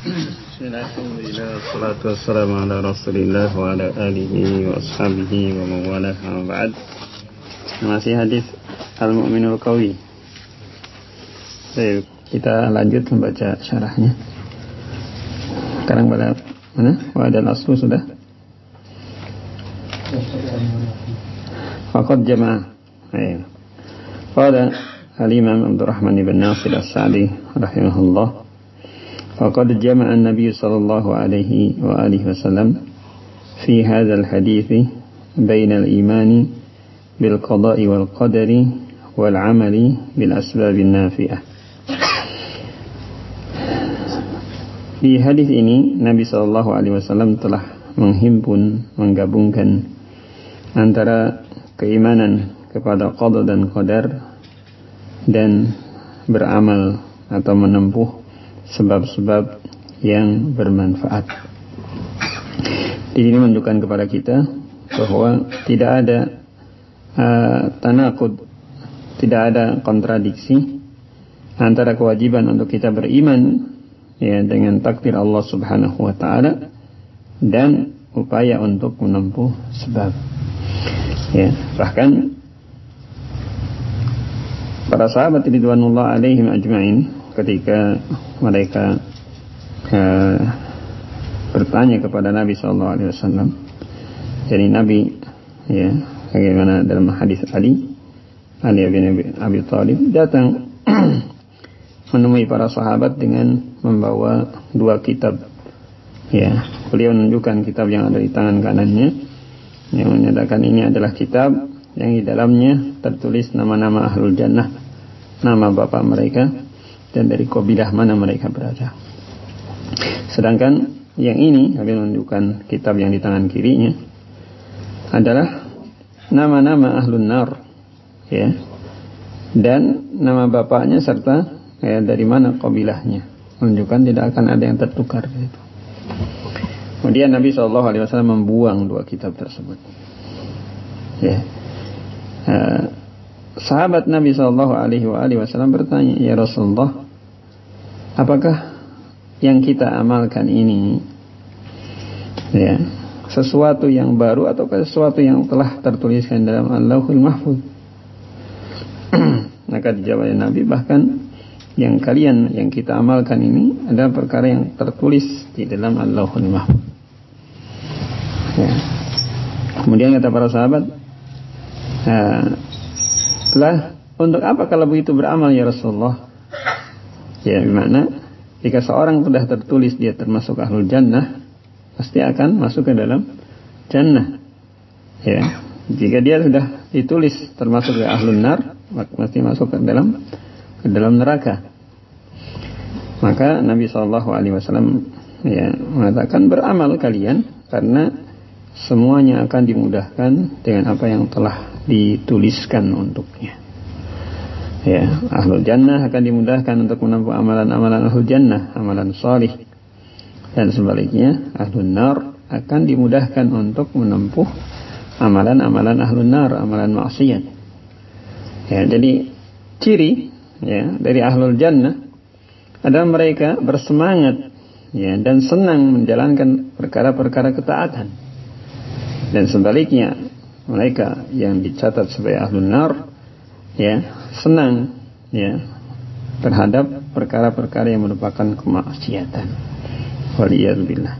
Bismillah, alhamdulillah, wassalatu wassalamu ala rasulillah wa ala alihi wa ashabihi wa mawalah wa ba'd. Masih hadis Al-Mu'minul Qawi. Baik, kita lanjut membaca syarahnya. Sekarang pada mana? Wa'adal aslu sudah. Faqad jamaah. Ayo. Qala Al-Imam Abdurrahman ibn Nasir As-Sa'di rahimahullah. فقد جمع النبي صلى الله عليه وآله وسلم في هذا الحديث بين الإيمان بالقضاء والقدر والعمل بالأسباب النافعة. Di hadis ini Nabi sallallahu alaihi wasallam telah menggabungkan antara keimanan kepada qada dan qadar dan beramal atau menempuh sebab-sebab yang bermanfaat. Di sini menunjukkan kepada kita bahwa tidak ada tanaqud, tidak ada kontradiksi antara kewajiban untuk kita beriman ya dengan takdir Allah Subhanahu wa taala dan upaya untuk menempuh sebab. Ya, bahkan para sahabat ridwanullah alaihim ajma'in ketika mereka bertanya kepada Nabi SAW, jadi Nabi ya bagaimana dalam hadis Ali bin Abi Thalib datang menemui para sahabat dengan membawa dua kitab. Ya, beliau menunjukkan kitab yang ada di tangan kanannya yang menyatakan ini adalah kitab yang di dalamnya tertulis nama-nama ahlul jannah, nama bapak mereka dan dari kabilah mana mereka berada. Sedangkan yang ini akan menunjukkan kitab yang di tangan kirinya adalah nama-nama ahlun nar ya, dan nama bapaknya serta ya, dari mana kabilahnya, menunjukkan tidak akan ada yang tertukar gitu. Kemudian Nabi SAW membuang dua kitab tersebut ya. Sahabat Nabi SAW bertanya, ya Rasulullah, apakah yang kita amalkan ini ya sesuatu yang baru atau sesuatu yang telah tertuliskan dalam Allahul Mahfuz? Maka dijawab oleh Nabi, bahkan yang kita amalkan ini adalah perkara yang tertulis di dalam Allahul Mahfuz ya. Kemudian kata para sahabat, lah untuk apa kalau begitu beramal ya Rasulullah? Ya, bagaimana jika seorang sudah tertulis dia termasuk ahlul jannah, pasti akan masuk ke dalam jannah. Ya, jika dia sudah ditulis termasuk ke ahlul nar, maka pasti masuk ke dalam neraka. Maka Nabi SAW ya mengatakan, beramal kalian karena semuanya akan dimudahkan dengan apa yang telah dituliskan untuknya. Ya, ahlul jannah akan dimudahkan untuk menempuh amalan-amalan ahlul jannah, amalan salih, dan sebaliknya ahlul nar akan dimudahkan untuk menempuh amalan-amalan ahlul nar, amalan maksiat. Ya, jadi ciri ya dari ahlul jannah adalah mereka bersemangat ya dan senang menjalankan perkara-perkara ketaatan, dan sebaliknya mereka yang dicatat sebagai ahlul nar ya senang ya terhadap perkara-perkara yang merupakan kemaksiatan. Waliyadzubillah.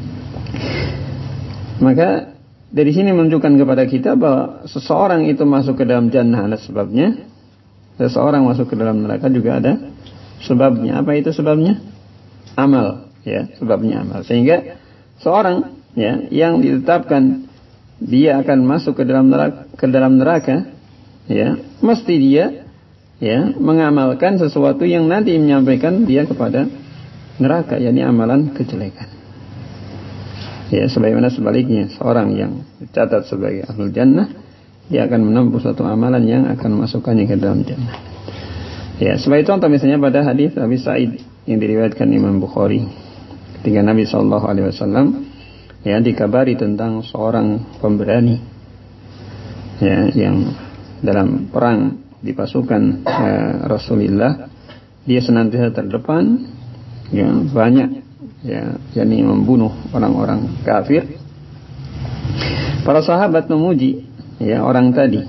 Maka dari sini menunjukkan kepada kita bahwa seseorang itu masuk ke dalam jannah ada sebabnya, seseorang masuk ke dalam neraka juga ada sebabnya. Apa itu sebabnya? Amal ya, sebabnya amal. Sehingga seorang ya yang ditetapkan dia akan masuk ke dalam neraka ya, mesti dia ya mengamalkan sesuatu yang nanti menyampaikan dia kepada neraka, yakni amalan kejelekan. Ya, sebagaimana sebaliknya, seorang yang dicatat sebagai ahlul jannah, dia akan menempuh suatu amalan yang akan memasukkannya ke dalam jannah. Ya, sebagai contoh misalnya pada hadis Abi Sa'id yang diriwayatkan Imam Bukhari, ketika Nabi SAW ya dikabari tentang seorang pemberani ya yang dalam perang di pasukan Rasulullah dia senantiasa terdepan ya, banyak ya, yakni membunuh orang-orang kafir, para sahabat memuji ya orang tadi,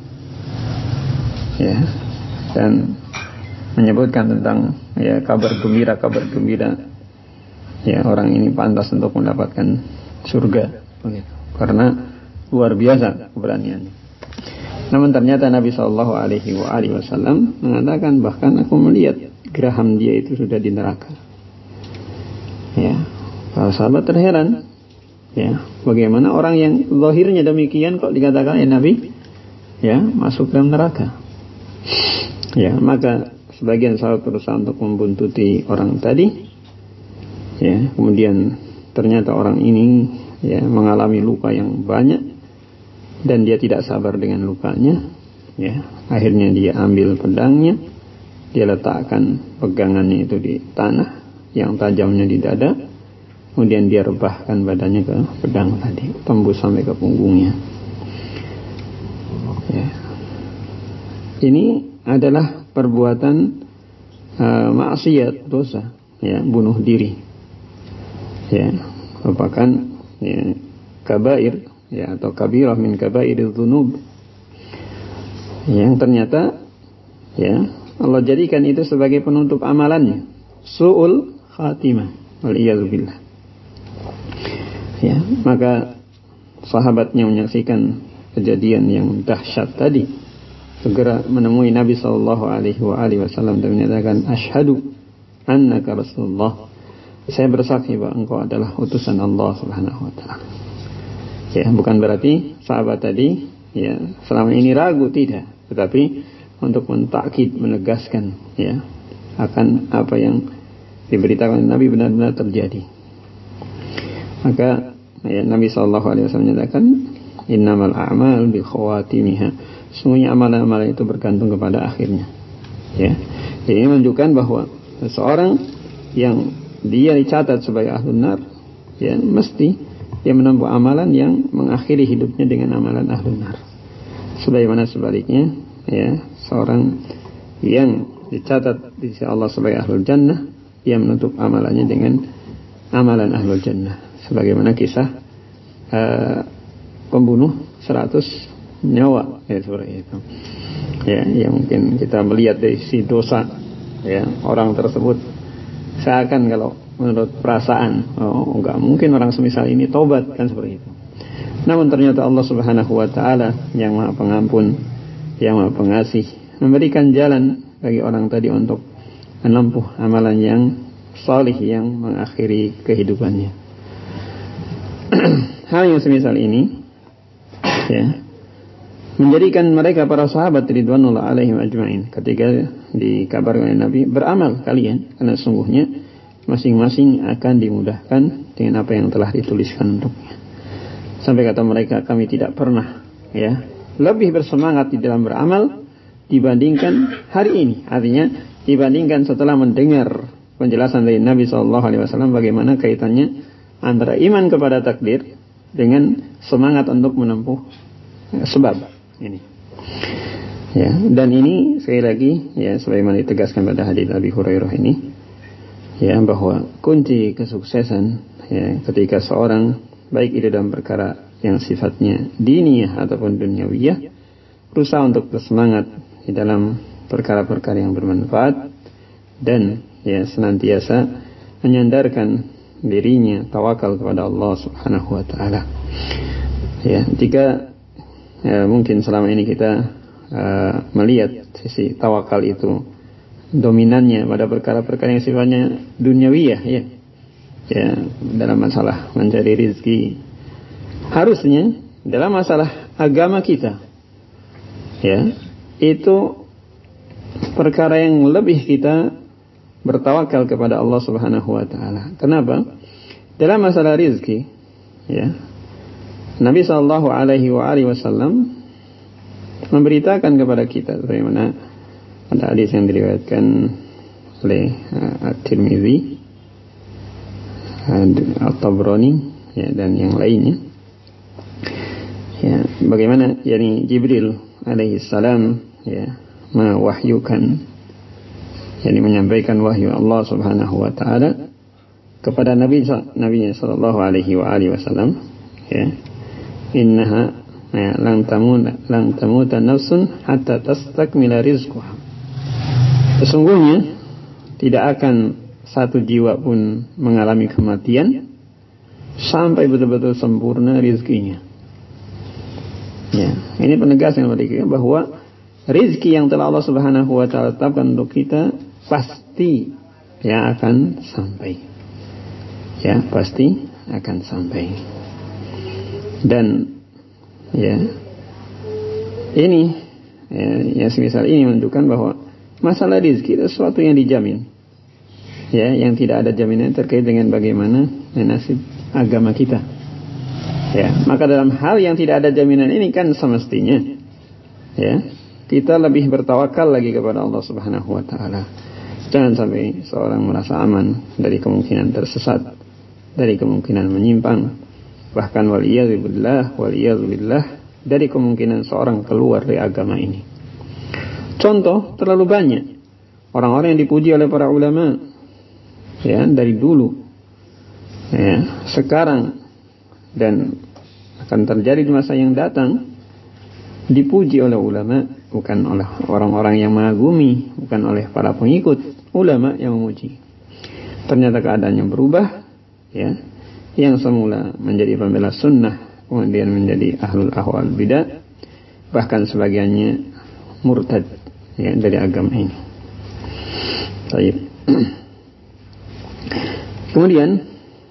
ya, dan menyebutkan tentang ya kabar gembira ya orang ini pantas untuk mendapatkan surga begitu, karena luar biasa keberaniannya. Namun ternyata Nabi Shallallahu Alaihi Wasallam mengatakan, bahkan aku melihat geraham dia itu sudah di neraka. Ya, para sahabat terheran. Ya, bagaimana orang yang zahirnya demikian kok dikatakan Nabi ya masuk dalam neraka. Ya, maka sebagian sahabat berusaha untuk membuntuti orang tadi. Ya, kemudian ternyata orang ini ya mengalami luka yang banyak. Dan dia tidak sabar dengan lukanya, ya. Akhirnya dia ambil pedangnya, dia letakkan pegangannya itu di tanah yang tajamnya di dada, kemudian dia rebahkan badannya ke pedang tadi, tembus sampai ke punggungnya. Ya. Ini adalah perbuatan maksiat, dosa, ya, bunuh diri, ya, merupakan ya, kabair. Ya, atau kabirah min kabairil dzunub, yang ternyata ya Allah jadikan itu sebagai penutup amalannya, su'ul khatimah, waliyadzubillah. Ya, maka sahabatnya menyaksikan kejadian yang dahsyat tadi, segera menemui Nabi sallallahu alaihi wasallam dan menyatakan, asyhadu annaka rasulullah, saya bersaksi bahwa engkau adalah utusan Allah Subhanahu wa taala. Ya, bukan berarti sahabat tadi ya selama ini ragu, tidak, tetapi untuk mentakkid, menegaskan ya akan apa yang diberitakan Nabi benar-benar terjadi. Maka ya, Nabi sallallahu alaihi wasallam menyatakan, innamal a'mal bi khawatimiha, semuanya amalan-amalan itu bergantung kepada akhirnya. Ya, jadi ini menunjukkan bahwa seseorang yang dia dicatat sebagai ahlun nar, ya mesti dia menempuh amalan yang mengakhiri hidupnya dengan amalan ahlun nar. Sebagaimana sebaliknya, ya, seorang yang dicatat di sisi Allah sebagai ahlul jannah, dia menutup amalannya dengan amalan ahlul jannah. Sebagaimana kisah pembunuh 100 nyawa, ya seperti itu. Ya, yang mungkin kita melihat dari sisi dosa, ya, orang tersebut seakan kalau menurut perasaan, enggak mungkin orang semisal ini tobat, kan seperti itu. Namun ternyata Allah Subhanahu wa taala yang Maha Pengampun, yang Maha Pengasih, memberikan jalan bagi orang tadi untuk menempuh amalan yang salih yang mengakhiri kehidupannya. Hal yang semisal ini ya menjadikan mereka para sahabat ridwanullah alaihim ajmain ketika dikabarkan oleh Nabi, beramal kalian karena sungguhnya masing-masing akan dimudahkan dengan apa yang telah dituliskan untuknya. Sampai kata mereka, kami tidak pernah ya lebih bersemangat di dalam beramal dibandingkan hari ini. Artinya dibandingkan setelah mendengar penjelasan dari Nabi SAW bagaimana kaitannya antara iman kepada takdir dengan semangat untuk menempuh sebab ini. Ya, dan ini sekali lagi ya sebagaimana ditegaskan pada hadits Abi Hurairah ini, ya, bahwa kunci kesuksesan ya ketika seorang baik itu dalam perkara yang sifatnya diniyah ataupun duniawiyah berusaha untuk bersemangat di dalam perkara-perkara yang bermanfaat dan ya senantiasa menyandarkan dirinya tawakal kepada Allah Subhanahu wa taala. Ya, jika mungkin selama ini kita melihat sisi tawakal itu dominannya pada perkara-perkara yang sifatnya duniawiyah, ya, dalam masalah mencari rezeki, harusnya dalam masalah agama kita, ya, itu perkara yang lebih kita bertawakal kepada Allah Subhanahu wa taala. Kenapa? Dalam masalah rezeki, ya, Nabi sallallahu alaihi wasallam memberitakan kepada kita bagaimana ada hadis yang diriwayatkan oleh At-Tirmidzi, At-Tabrani, ya, dan yang lainnya, ya, bagaimana yakni Jibril alaihi salam ya mewahyukan, yakni menyampaikan wahyu Allah Subhanahu wa taala kepada Nabi sallallahu alaihi wasallam, ya, innaha lang tamuta nafsun hatta tastakmila rizquha. Sesungguhnya tidak akan satu jiwa pun mengalami kematian sampai betul-betul sempurna rizkinya. Ya, ini penegasan kepada kita bahwa rizki yang telah Allah Subhanahu wa taala tetapkan untuk kita pasti yang akan sampai. Ya, pasti akan sampai. Dan ya, ini ya semisal ini menunjukkan bahwa masalah rizki itu sesuatu yang dijamin. Ya, yang tidak ada jaminan terkait dengan bagaimana nasib agama kita. Ya, maka dalam hal yang tidak ada jaminan ini kan semestinya, ya, kita lebih bertawakal lagi kepada Allah Subhanahu wa taala. Jangan sampai seorang merasa aman dari kemungkinan tersesat, dari kemungkinan menyimpang, bahkan waliyadzubillah dari kemungkinan seorang keluar dari agama ini. Contoh terlalu banyak orang-orang yang dipuji oleh para ulama, ya, dari dulu, ya, sekarang dan akan terjadi di masa yang datang, dipuji oleh ulama, bukan oleh orang-orang yang mengagumi, bukan oleh para pengikut, ulama yang memuji. Ternyata keadaannya berubah, ya, yang semula menjadi pembela sunnah kemudian menjadi ahlul ahwal bidah, bahkan sebagiannya murtad, ya, dari agama ini. Baik. Kemudian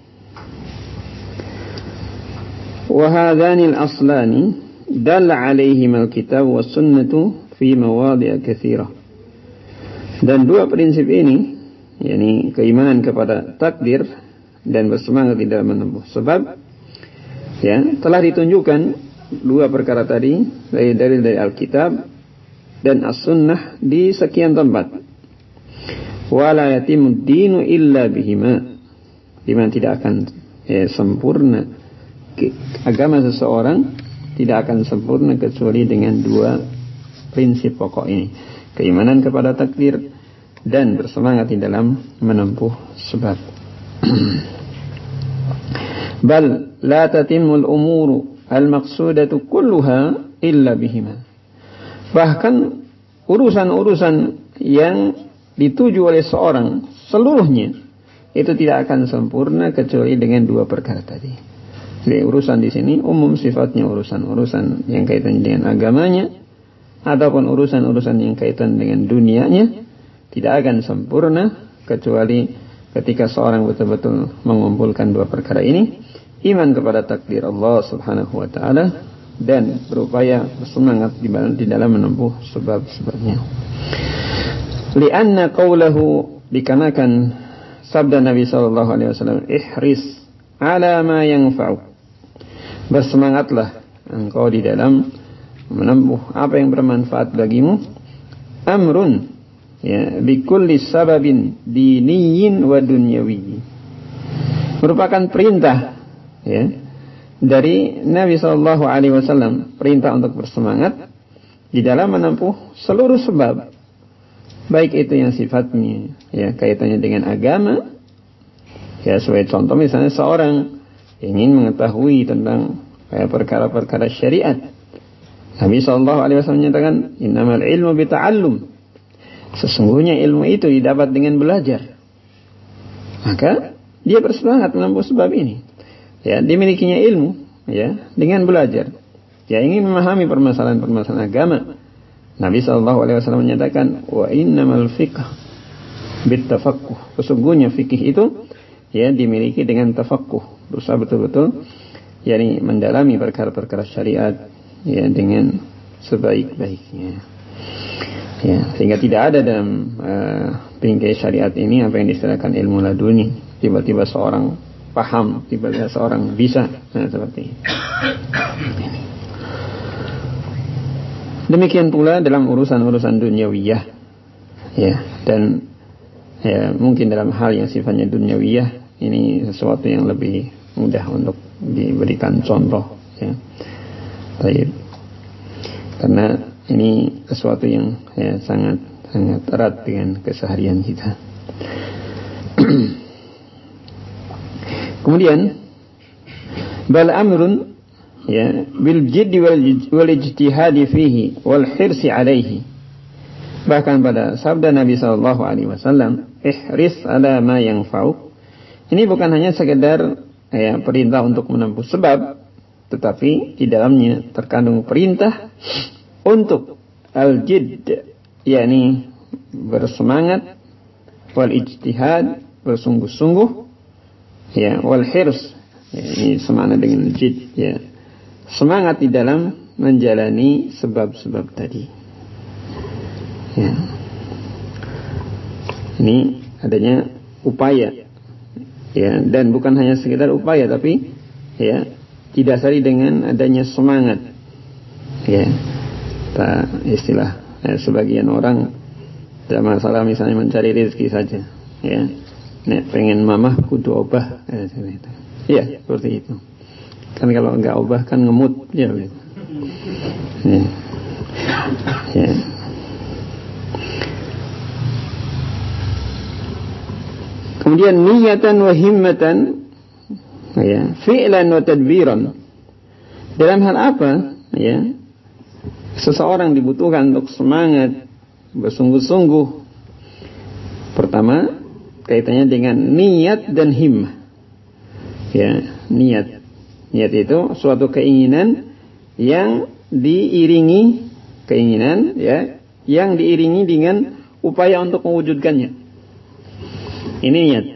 وهذان الأصلان دل عليهما الكتاب والسنة في مواضع كثيرة. Dan dua prinsip ini, yakni keimanan kepada takdir dan bersemangat di dalam menempuh sebab, ya, telah ditunjukkan dua perkara tadi dari Alkitab dan As-Sunnah di sekian tempat. Wala yatimud dinu illa bihima, dimana tidak akan sempurna agama seseorang, tidak akan sempurna kecuali dengan dua prinsip pokok ini, keimanan kepada takdir dan bersemangat di dalam menempuh sebab. Bal la tatimul umuru al-maqsudatu kulluha illa bihima. Bahkan urusan-urusan yang dituju oleh seorang seluruhnya itu tidak akan sempurna kecuali dengan dua perkara tadi. Jadi urusan di sini umum sifatnya, urusan-urusan yang kaitannya dengan agamanya ataupun urusan-urusan yang kaitan dengan dunianya tidak akan sempurna kecuali ketika seorang betul-betul mengumpulkan dua perkara ini, iman kepada takdir Allah Subhanahu wa taala dan berupaya bersemangat di dalam menempuh sebab-sebabnya. Lianna qawlahu, dikarenakan sabda Nabi sallallahu alaihi wasallam, ihris ala ma yanfa'u, bersemangatlah engkau di dalam menempuh apa yang bermanfaat bagimu. Amrun, ya, bikulli sababin diniyin wa dunyawi, merupakan perintah, ya, dari Nabi sallallahu alaihi wasallam, perintah untuk bersemangat di dalam menempuh seluruh sebab, baik itu yang sifatnya, ya, kaitannya dengan agama, ya, sebagai contoh misalnya seorang ingin mengetahui tentang perkara-perkara syariat. Nabi sallallahu alaihi wasallam menyatakan, innamal ilmu bita'allum, sesungguhnya ilmu itu didapat dengan belajar. Maka dia bersemangat menempuh sebab ini, ya, dimilikinya ilmu, ya, dengan belajar. Dia ingin memahami permasalahan-permasalahan agama. Nabi sallallahu alaihi wasallam menyatakan, wa innamal fiqh bitafaqquh, sesungguhnya fikih itu, ya, dimiliki dengan tafaqquh, berusaha betul-betul, yakni mendalami perkara-perkara syariat, ya, dengan sebaik-baiknya, ya, sehingga tidak ada dalam bingkai syariat ini apa yang distilahkan ilmu laduni, tiba-tiba seorang paham, tiba-tiba seorang bisa, nah, seperti ini. Demikian pula dalam urusan-urusan duniawiyah, ya, dan, ya, mungkin dalam hal yang sifatnya duniawiyah ini sesuatu yang lebih mudah untuk diberikan contoh, ya. Baik. Karena ini sesuatu yang, ya, sangat erat dengan keseharian kita. Kemudian bal amrun ya bil jiddi wal ijtihadi fihi wal hirsi alaihi. Bahkan pada sabda Nabi sallallahu alaihi wasallam, ihris ala ma yanfa'u. Ini bukan hanya sekedar ya perintah untuk menempuh sebab, tetapi di dalamnya terkandung perintah untuk al-jidd, yakni bersemangat, wal ijtihad, bersungguh-sungguh, ya, wal hirs, ya, ini semakna dengan jidd, ya, semangat di dalam menjalani sebab-sebab tadi. Ya. Ini adanya upaya, ya, dan bukan hanya sekedar upaya, tapi ya didasari dengan adanya semangat. Ya, istilah sebagian orang ada masalah misalnya mencari rezeki saja. Ya, nek pengen mamah kudu obah. Ya, seperti itu. Kan kalau enggak obah kan ngemut, ya. Ya. Ya. Kemudian niyatan wa himmatan, ya, fi'lan wa tadbiran. Dalam hal apa, ya, seseorang dibutuhkan untuk semangat, bersungguh-sungguh. Pertama, kaitannya dengan niat dan himmah. Ya, niat. Niat itu suatu keinginan yang diiringi ya, yang diiringi dengan upaya untuk mewujudkannya. Ini niat.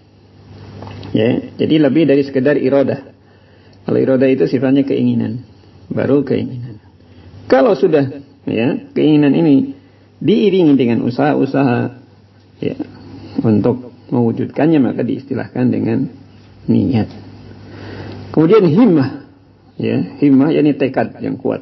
Ya, jadi lebih dari sekedar iradah. Kalau iradah itu sifatnya keinginan, baru keinginan. Kalau sudah, ya, keinginan ini diiringi dengan usaha-usaha, ya, untuk mewujudkannya, maka diistilahkan dengan niat. Kemudian himmah, ya, himmah yakni tekad yang kuat.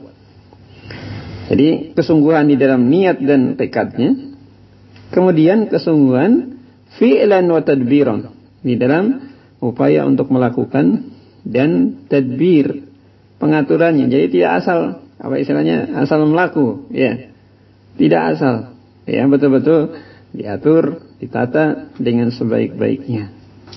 Jadi kesungguhan di dalam niat dan tekadnya. Kemudian kesungguhan fi'lan wa tadbiran, di dalam upaya untuk melakukan dan tadbir, pengaturannya. Jadi tidak asal, apa istilahnya, asal melaku, ya. Tidak asal, ya, betul-betul diatur, ditata dengan sebaik-baiknya.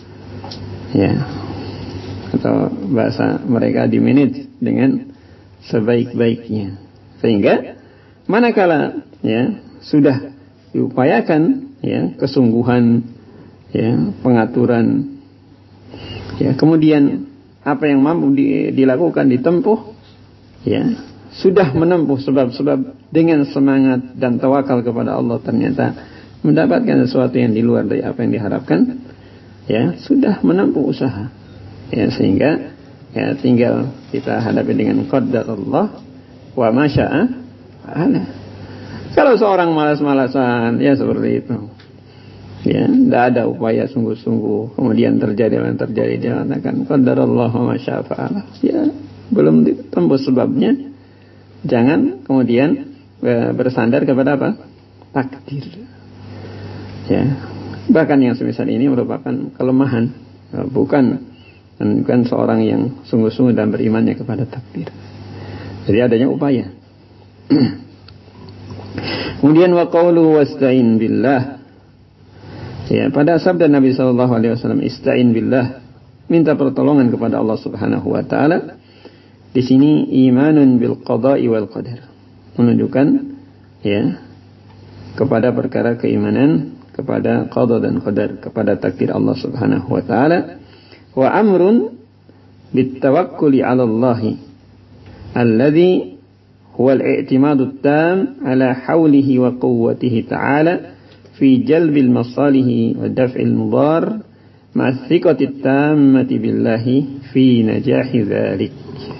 Ya. Atau bahasa mereka dimanage dengan sebaik-baiknya. Sehingga manakala, ya, sudah diupayakan, ya, kesungguhan, ya, pengaturan, ya, kemudian apa yang mampu dilakukan, ditempuh, ya, sudah menempuh sebab-sebab dengan semangat dan tawakal kepada Allah, ternyata mendapatkan sesuatu yang di luar dari apa yang diharapkan, ya, sudah menempuh usaha, ya, sehingga, ya, tinggal kita hadapi dengan qadar Allah wa ma syaa fa'ala. Kalau seorang malas-malasan, ya seperti itu, ya, tidak ada upaya sungguh-sungguh, kemudian terjadi yang terjadi, dia mengatakan qadarallah wa ma syaa fa'ala, ya, belum ditembus sebabnya. Jangan kemudian bersandar kepada apa? Takdir. Ya, bahkan yang semisal ini merupakan kelemahan, bukan seorang yang sungguh-sungguh dan berimannya kepada takdir. Jadi adanya upaya. Kemudian wa qawlu wasta'in billah. Ya, pada sabda Nabi sallallahu alaihi wasallam, ista'in billah, minta pertolongan kepada Allah Subhanahu wa taala. Di sini imanun bil qada'i wal qadar. Menunjukkan, ya, kepada perkara keimanan kepada qada dan qadar, kepada takdir Allah Subhanahu wa taala. Wa amrun bit tawakkuli 'ala Allah alladhi huwa al-i'timadu at-tam 'ala hawlihi wa quwwatihi ta'ala fi jalbil masalihi wa daf'il mudar ma'a thiqati at-tammati billahi fi najahi dzalik.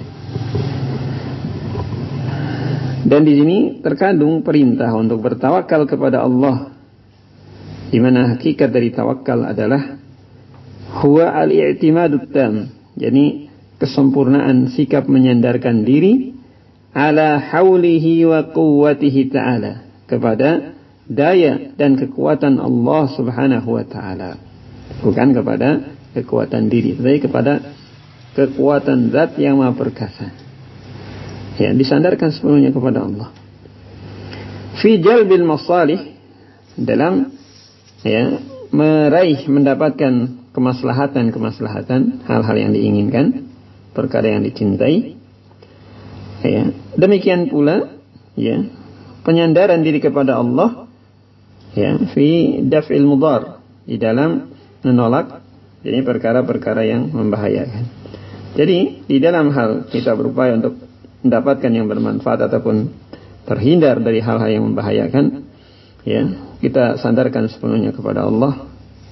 Dan di sini terkandung perintah untuk bertawakal kepada Allah, di mana hakikat dari tawakal adalah huwa al-i'timadut tam, yakni kesempurnaan sikap menyandarkan diri, ala haulihi wa quwwatihi ta'ala, kepada daya dan kekuatan Allah Subhanahu wa ta'ala, bukan kepada kekuatan diri, tetapi kepada kekuatan zat yang maha perkasa. Ya, disandarkan sepenuhnya kepada Allah. Fi jalbil masalih, dalam, ya, meraih, mendapatkan kemaslahatan, hal-hal yang diinginkan, perkara yang dicintai. Ya, demikian pula ya, penyandaran diri kepada Allah ya, fi daf'il mudhar, di dalam menolak jadi perkara-perkara yang membahayakan. Jadi di dalam hal kita berupaya untuk mendapatkan yang bermanfaat ataupun terhindar dari hal-hal yang membahayakan, ya, kita sandarkan sepenuhnya kepada Allah.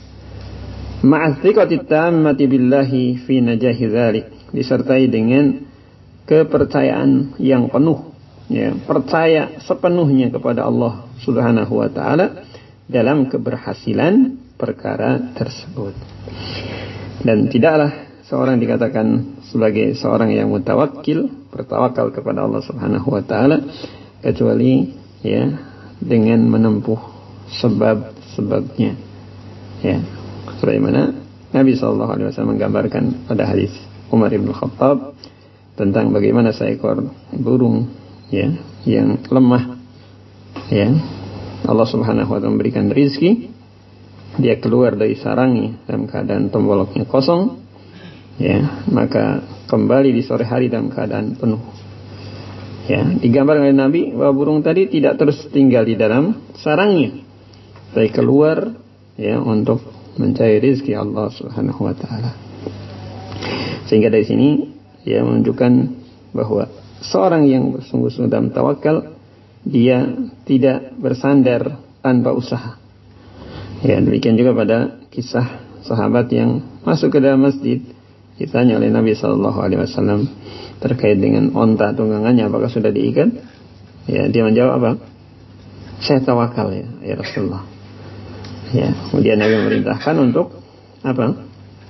Ma'athiqati tammati billahi fi najahi dzalik, disertai dengan kepercayaan yang penuh, ya, percaya sepenuhnya kepada Allah Subhanahu wa taala dalam keberhasilan perkara tersebut. Dan tidaklah seorang dikatakan sebagai seorang yang mutawakkil, bertawakal kepada Allah Subhanahu wa taala, kecuali ya dengan menempuh sebab-sebabnya. Ya, sebagaimana Nabi sallallahu alaihi wasallam menggambarkan pada hadis Umar bin Khattab tentang bagaimana seekor burung ya yang lemah, ya, Allah Subhanahu wa taala memberikan rezeki, dia keluar dari sarangnya dalam keadaan tomboloknya kosong, ya, maka kembali di sore hari dalam keadaan penuh. Ya, digambarkan oleh Nabi bahwa burung tadi tidak terus tinggal di dalam sarangnya, tapi keluar ya untuk mencari rezeki Allah Subhanahu wa taala. Sehingga dari sini ya menunjukkan bahwa seorang yang bersungguh-sungguh dalam tawakal, dia tidak bersandar tanpa usaha. Ya, demikian juga pada kisah sahabat yang masuk ke dalam masjid, ditanya oleh Nabi sallallahu alaihi wasallam terkait dengan onta tunggangannya apakah sudah diikat. Ya, dia menjawab apa? Saya tawakal ya Rasulullah. Ya, kemudian Nabi memerintahkan untuk apa?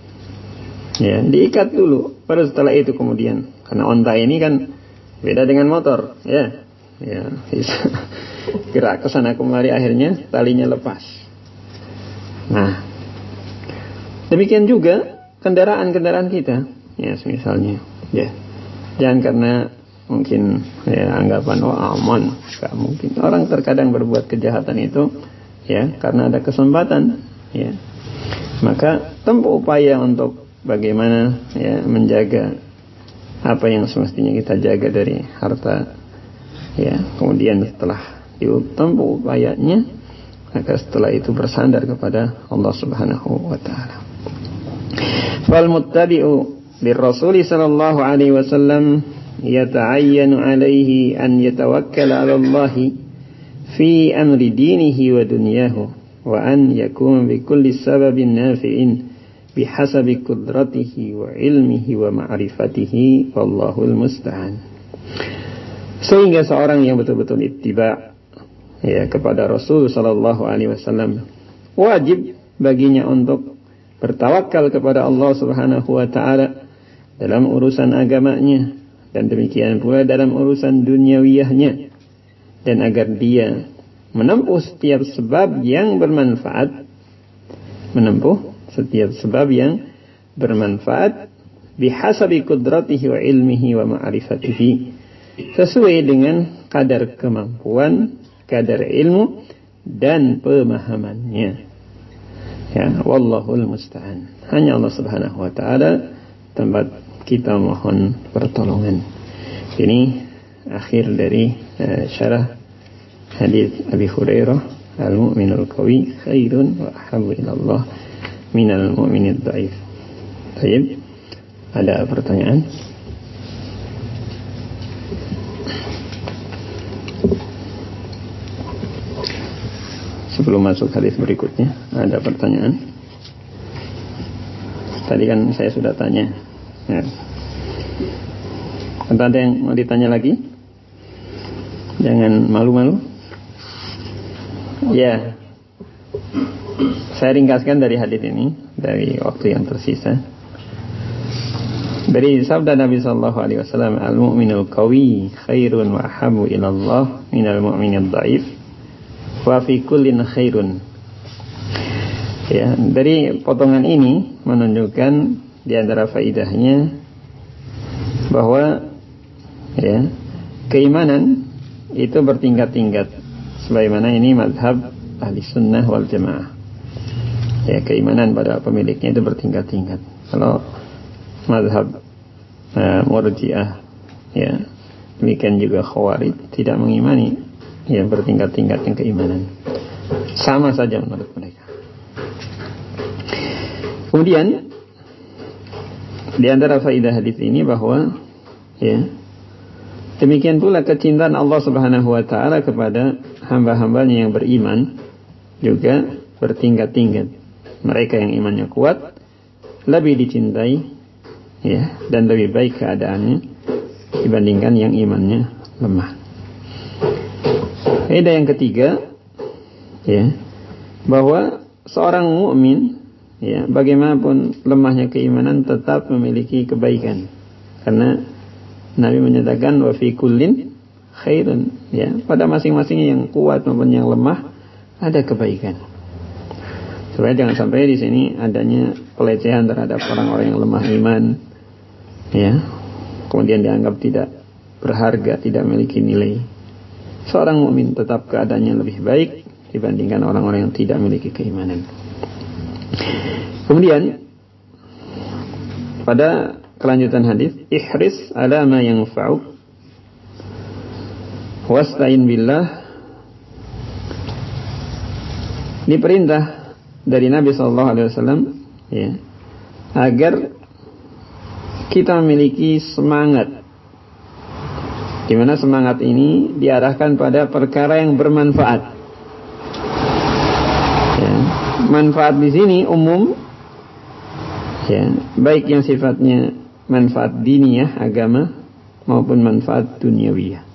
Ya, diikat dulu. Baru setelah itu kemudian, karena onta ini kan beda dengan motor, ya. Ya, bisa gerak ke sana kemari, akhirnya talinya lepas. Nah, demikian juga kendaraan-kendaraan kita, ya, misalnya, ya. Jangan karena mungkin ya anggapan aman, enggak mungkin. Orang terkadang berbuat kejahatan itu ya karena ada kesempatan, ya. Maka tempuh upaya untuk bagaimana ya menjaga apa yang semestinya kita jaga dari harta, ya. Kemudian setelah ditempuh upayanya, maka setelah itu bersandar kepada Allah Subhanahu wa taala. Fal muttabi'u lirrasul sallallahu alaihi wasallam yata'ayyanu alaihi an yatawakkala 'ala Allah fi amri dinihi wa dunyahu wa an yakuma bi kulli sababin nafi'in bihasabi qudratihi wa ilmihi wa ma'rifatihi wallahul musta'an. Sehingga seorang yang betul-betul ittiba ya kepada Rasul sallallahu alaihi wasallam, wajib baginya untuk bertawakal kepada Allah Subhanahu wa taala dalam urusan agamanya dan demikian pula dalam urusan duniawiyahnya, dan agar dia menempuh setiap sebab yang bermanfaat, bihasabi qudratihi wa ilmihi wa ma'rifatihi, sesuai dengan kadar kemampuan, kadar ilmu dan pemahamannya. Ya, wallahul musta'an. Hanya Allah Subhanahu wa taala tempat kita mohon pertolongan. Ini akhir dari syarah hadis Abi Hurairah, al-mu'minul qawi khairun wa ahabbu ila Allah minal mu'minid dhaif. Baik, ada pertanyaan? Sebelum masuk hadis berikutnya, ada pertanyaan? Tadi kan saya sudah tanya. Ya. Ada yang mau ditanya lagi? Jangan malu-malu. Ya, saya ringkaskan dari hadis ini dari waktu yang tersisa. Dari sabda Nabi sallallahu alaihi wasallam, al-mu'minul qawi khairun wa ahabbu ila Allah minal mu'minid dhaif wa fi kullin khairun. Ya, dari potongan ini menunjukkan di antara faidahnya bahwa ya, keimanan itu bertingkat-tingkat, sebagaimana ini mazhab ahli sunnah wal jamaah. Ya, keimanan pada pemiliknya itu bertingkat-tingkat. Kalau mazhab Murji'ah, ya, demikian juga Khawarij tidak mengimani ya bertingkat-tingkatnya keimanan. Sama saja menurut mereka. Kemudian di antara faedah hadis ini bahwa ya demikian pula kecintaan Allah Subhanahu wa taala kepada hamba-hambanya yang beriman juga bertingkat-tingkat. Mereka yang imannya kuat lebih dicintai ya dan lebih baik keadaannya dibandingkan yang imannya lemah. Faedah yang ketiga ya bahwa seorang mukmin ya bagaimanapun lemahnya keimanan tetap memiliki kebaikan. Karena Nabi menyatakan wa fi kullin khairun ya pada masing-masing yang kuat maupun yang lemah ada kebaikan. Supaya jangan sampai di sini adanya pelecehan terhadap orang-orang yang lemah iman ya. Kemudian dianggap tidak berharga, tidak memiliki nilai. Seorang mukmin tetap keadaannya lebih baik dibandingkan orang-orang yang tidak memiliki keimanan. Kemudian pada kelanjutan hadis, ihris ala ma yanfa'uk wasta'in billah. Diperintah dari Nabi sallallahu alaihi wasallam ya, agar kita memiliki semangat, di mana semangat ini diarahkan pada perkara yang bermanfaat. Ya, manfaat di sini umum, ya, baik yang sifatnya manfaat diniyah agama maupun manfaat duniawiyah.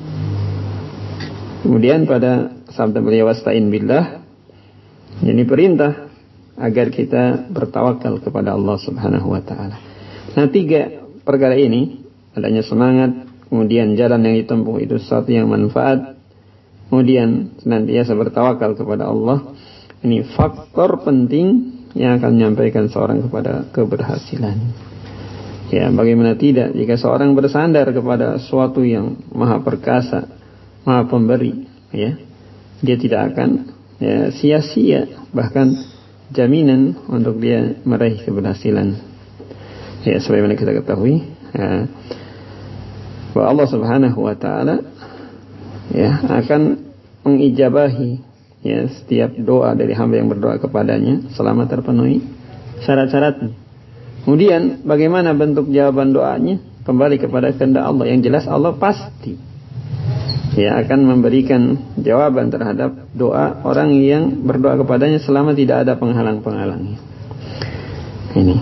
Kemudian pada sabda beliau wasta'in billah, ini perintah agar kita bertawakal kepada Allah Subhanahu wa taala. Nah, 3 perkara ini, adanya semangat, kemudian jalan yang ditempuh itu sesuatu yang manfaat, kemudian senantiasa bertawakal kepada Allah. Ini faktor penting yang akan menyampaikan seorang kepada keberhasilan. Ya, bagaimana tidak jika seorang bersandar kepada sesuatu yang maha perkasa, maha pemberi, ya, dia tidak akan ya, sia-sia, bahkan jaminan untuk dia meraih keberhasilan. Ya, sebagaimana kita ketahui ya, bahwa Allah Subhanahu wa taala ya akan mengijabahi ya setiap doa dari hamba yang berdoa kepadanya selama terpenuhi syarat-syaratnya. Kemudian bagaimana bentuk jawaban doanya kembali kepada kehendak Allah. Yang jelas Allah pasti ya akan memberikan jawaban terhadap doa orang yang berdoa kepadanya selama tidak ada penghalang-penghalangnya. Ini.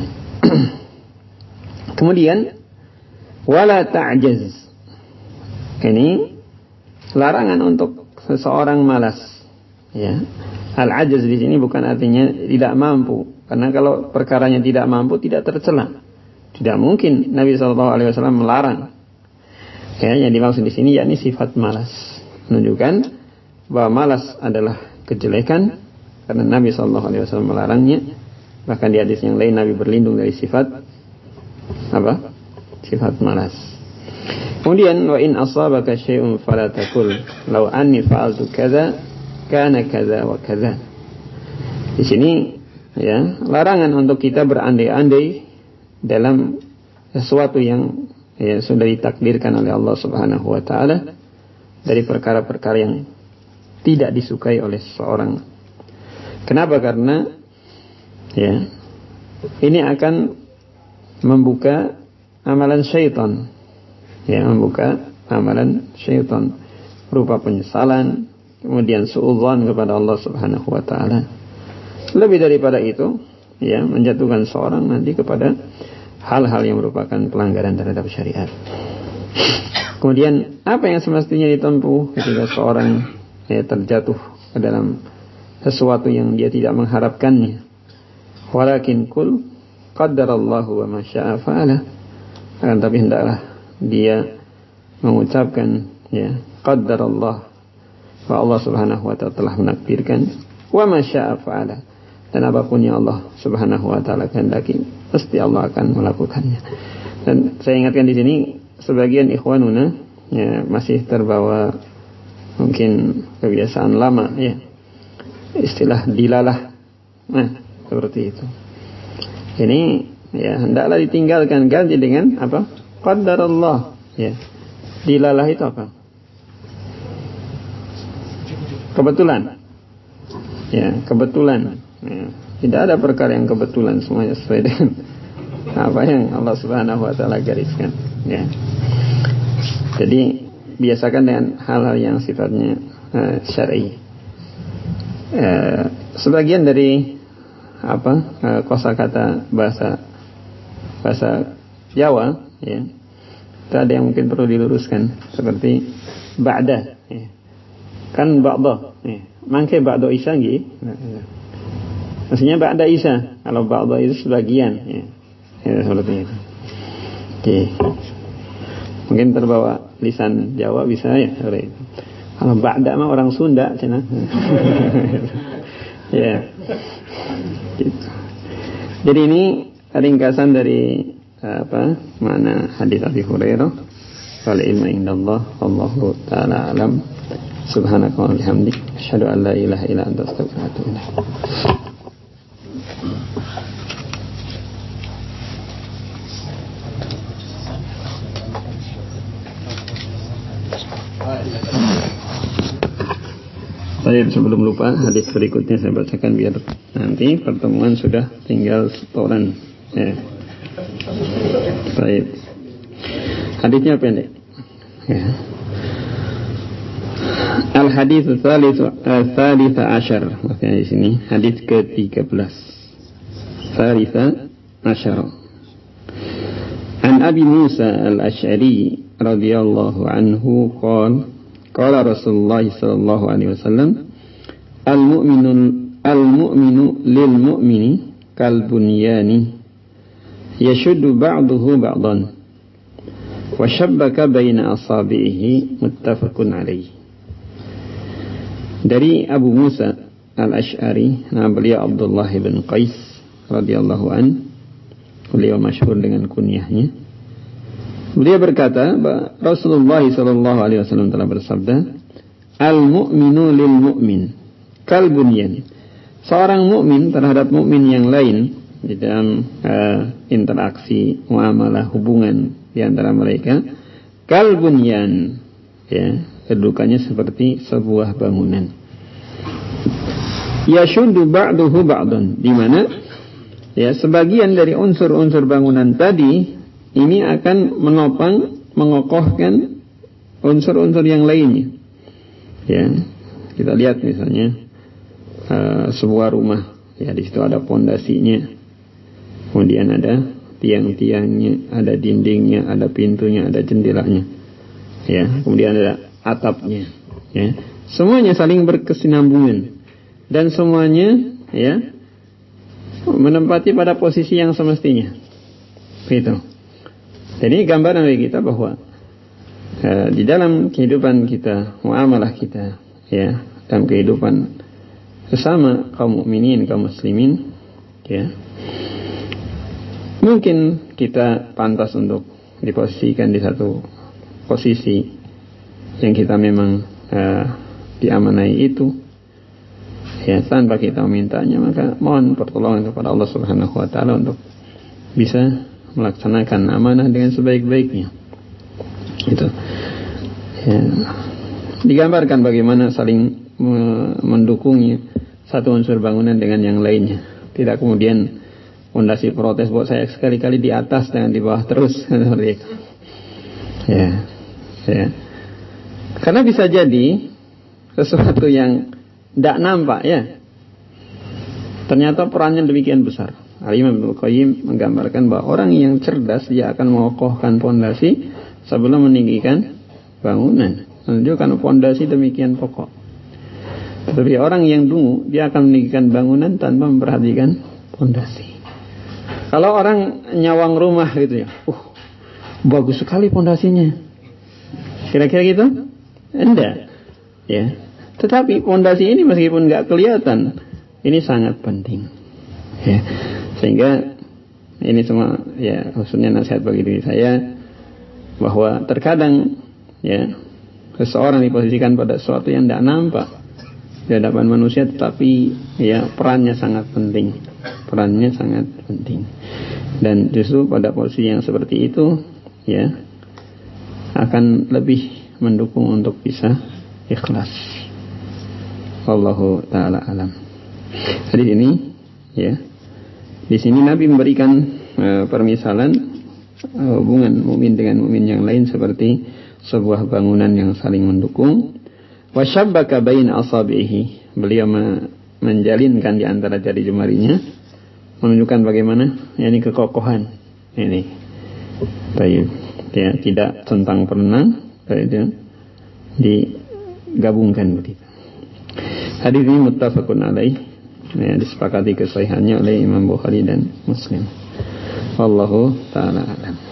Kemudian wala ta'jaz. Ini larangan untuk seseorang malas. Ya. Al-ajaz di sini bukan artinya tidak mampu, karena kalau perkaranya tidak mampu tidak tercela. Tidak mungkin Nabi SAW melarang. Ya, yang dimaksud di sini yakni sifat malas, menunjukkan bahwa malas adalah kejelekan, karena Nabi SAW melarangnya. Bahkan di hadis yang lain Nabi berlindung dari sifat apa? Sifat malas. Kemudian wa in asabaka syai'un fala taqul law anni fa'altu kadza kana kadza wa kadza. Di sini ya, larangan untuk kita berandai-andai dalam sesuatu yang ya sudah ditakdirkan oleh Allah Subhanahu wa taala dari perkara-perkara yang tidak disukai oleh seseorang. Kenapa? Karena ya ini akan membuka amalan syaitan. Ya, membuka amalan syaitan berupa penyesalan, kemudian suudzon kepada Allah Subhanahu wa taala. Lebih daripada itu, ya, menjatuhkan seorang nanti kepada hal-hal yang merupakan pelanggaran terhadap syariat. Kemudian apa yang semestinya ditempuh ketika seorang ya, terjatuh ke dalam sesuatu yang dia tidak mengharapkannya. Walakin kul qaddarallahu wa ma syaa fa'ala. Akan tapi hendaklah dia mengucapkan ya qaddarallah, bahwa Allah Subhanahu wa taala telah menakdirkan, wa ma syaa fa'ala, dan apapun yang Allah Subhanahu wa taala kehendaki pasti Allah akan melakukannya. Dan saya ingatkan di sini sebagian ikhwanuna ya masih terbawa mungkin kebiasaan lama ya, istilah dilalah. Nah, seperti itu. Ini ya hendaklah ditinggalkan, ganti dengan apa? Qadarullah. Ya. Dilalah itu apa? Kebetulan. Ya, kebetulan. Ya. Tidak ada perkara yang kebetulan, semuanya sesuai dengan apa yang Allah Subhanahu wa taala gariskan. Ya. Jadi biasakan dengan hal-hal yang sifatnya syar'i. Sebagian dari kosakata bahasa Jawa, ya, itu ada yang mungkin perlu diluruskan, seperti ba'da, ya. Kan ba'da, ya. Mangke ba'da isya nggih. Maksudnya ba'da isya. Kalau ba'da itu sebagian, ya. Ya, seperti itu. Oke. Mungkin terbawa lisan Jawa bisa ya, seperti itu. Kalau ba'da mah orang Sunda cina. Ya. Gitu. Jadi ini ringkasan dari makna hadis Abi Hurairah. Wal ilmu indallah, wallahu taala alam. Subhanaka wa bihamdik, asyhadu an la ilaha illa anta, astaghfiruka wa atubu ilaik. Baik, sebelum lupa, hadis berikutnya saya bacakan biar nanti pertemuan sudah tinggal setoran. Ya. Baik. Hadisnya pendek. Ya. Al-hadits tsalits asyar. Maksudnya di sini hadis ke-13. Tsalits asyar. An Abi Musa al-Asy'ari radhiyallahu anhu qala Rasulullah sallallahu alaihi wasallam al-mu'minu lil mu'mini kal bunyani yashuddu ba'dahu ba'dan wa shabbaka baina asabihi, muttafaqun alaihi. Dari Abu Musa al-Asy'ari, nama beliau Abdullah bin Qais radhiyallahu an, beliau masyhur dengan kunyahnya. Beliau berkata, Rasulullah sallallahu alaihi wasallam telah bersabda, al-mu'minu lil mu'min kal bunyan. Seorang mukmin terhadap mukmin yang lain di dalam interaksi, muamalah, hubungan di antara mereka, kal bunyan, ya, kedudukannya seperti sebuah bangunan. Yashuddu ba'duhu ba'dan, di mana ya sebagian dari unsur-unsur bangunan tadi ini akan menopang, mengokohkan unsur-unsur yang lainnya. Ya, kita lihat misalnya sebuah rumah, ya, di situ ada pondasinya, kemudian ada tiang-tiangnya, ada dindingnya, ada pintunya, ada jendelanya, ya, kemudian ada atapnya, ya, semuanya saling berkesinambungan dan semuanya, ya, menempati pada posisi yang semestinya, gitu. Jadi gambaran bagi kita bahwa di dalam kehidupan kita, muamalah kita, ya, dalam kehidupan sesama kaum mukminin, kaum muslimin, ya, mungkin kita pantas untuk diposisikan di satu posisi yang kita memang diamanai itu, ya, tanpa kita memintanya, maka mohon pertolongan kepada Allah Subhanahu wa taala untuk bisa melaksanakan amanah dengan sebaik-baiknya. Itu, ya, digambarkan bagaimana saling mendukungnya satu unsur bangunan dengan yang lainnya. Tidak kemudian fondasi protes buat saya sekali-kali di atas dan di bawah terus, seperti itu. Ya, ya. Karena bisa jadi sesuatu yang tidak nampak, ya, ternyata perannya demikian besar. Al-Imam Ibnu Qayyim menggambarkan bahwa orang yang cerdas dia akan mengokohkan fondasi sebelum meninggikan bangunan, menunjukkan fondasi demikian pokok. Tetapi orang yang dungu dia akan meninggikan bangunan tanpa memperhatikan fondasi. Kalau orang nyawang rumah gitu, ya, bagus sekali fondasinya, kira-kira gitu? Enggak, ya. Tetapi fondasi ini meskipun nggak kelihatan, ini sangat penting, ya. Sehingga ini semua, ya, khususnya nasihat bagi diri saya, bahwa terkadang, ya, seseorang diposisikan pada sesuatu yang tidak nampak, di hadapan manusia, tetapi ya perannya sangat penting. Dan justru pada posisi yang seperti itu ya akan lebih mendukung untuk bisa ikhlas. Wallahu taala alam. Hadis ini ya, di sini Nabi memberikan permisalan hubungan mukmin dengan mukmin yang lain seperti sebuah bangunan yang saling mendukung. Wasyabbaka bain asabihi, beliau menjalinkan di antara jari jemarinya, menunjukkan bagaimana ini kekokohan ini. Baik, ya, tidak tentang perenang, itu digabungkan begitu. Hadis ini muttafaqun alaih, ya, disepakati kesahihannya oleh Imam Bukhari dan Muslim. Wallahu ta'ala alam.